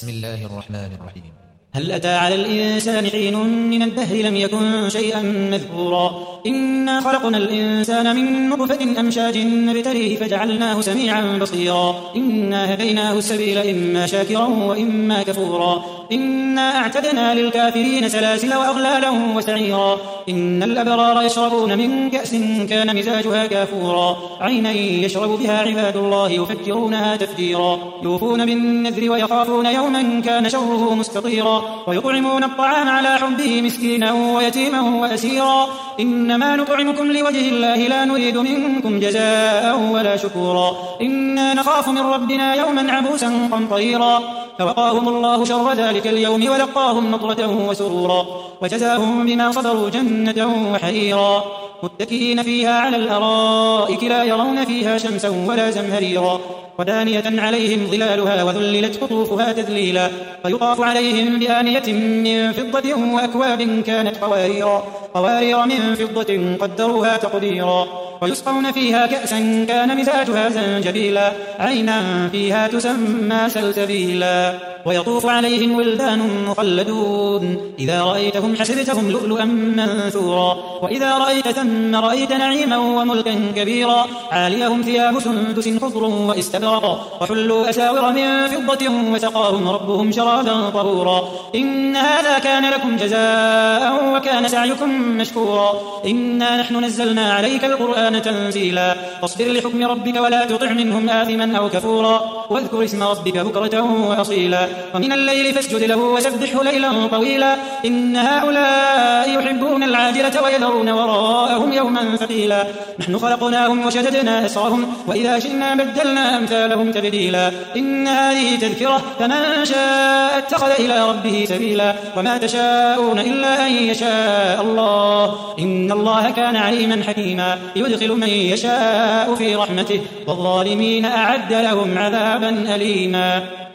بسم الله الرحمن الرحيم. هل أتى على الإنسان حين من الدهر لم يكن شيئا مذكورا إنا خلقنا الإنسان من نطفة أمشاج نبتليه فجعلناه سميعا بصيرا إنا هديناه السبيل إما شاكرا وإما كفورا إنا أعتدنا للكافرين سلاسل وأغلالا وسعيرا إن الأبرار يشربون من كأس كان مزاجها كافورا عينا يشرب بها عباد الله يفجرونها تفجيرا يوفون بالنذر ويخافون يوما كان شره مستطيرا ويطعمون الطعام على حبه مسكينا ويتيما وأسيرا إنما نطعمكم لوجه الله لا نريد منكم جزاء ولا شكورا إنا نخاف من ربنا يوما عبوسا قمطريرا فوقاهم الله شر ذلك اليوم ولقاهم نضرة وسرورا وجزاهم بما صبروا جنة وحريرا متكئين فيها على الأرائك لا يرون فيها شمسا ولا زمهريرا ودانية عليهم ظلالها وذللت قطوفها تذليلا فيطاف عليهم بآنية من فضة وأكواب كانت قوارير من فضة قدروها تقديرا ويسقون فيها كأسا كان مزاجها زنجبيلا عينا فيها تسمى سلسبيلا ويطوف عليهم ولدان مخلدون إذا رأيتهم حسبتهم لؤلؤا منثورا وإذا رأيت ثم رأيت نعيما وملكا كبيرا عاليهم ثياب سندس خضر واستبرق وحلوا أساور من فضة وسقاهم ربهم شرابا طهورا إن هذا كان لكم جزاء وكان سعيكم مشكورا إنا نحن نزلنا عليك القرآن تنزيلا فاصبر لحكم ربك ولا تطع منهم آثما أو كفورا واذكر اسم ربك بكرة وأصيلا ومن الليل فاسجد له وسبحه ليلا طويلا إن هؤلاء يحبون العاجلة ويذرون وراءهم يوما ثقيلا نحن خلقناهم وشددنا أسرهم وإذا شئنا بدلنا أمثالهم تبديلا إن هذه تذكرة فمن شاء اتخذ إلى ربه سبيلا وما تشاءون إلا أن يشاء الله إن الله كان عليما حكيما يدخل من يشاء في رحمته والظالمين أعد لهم عذابا أليما.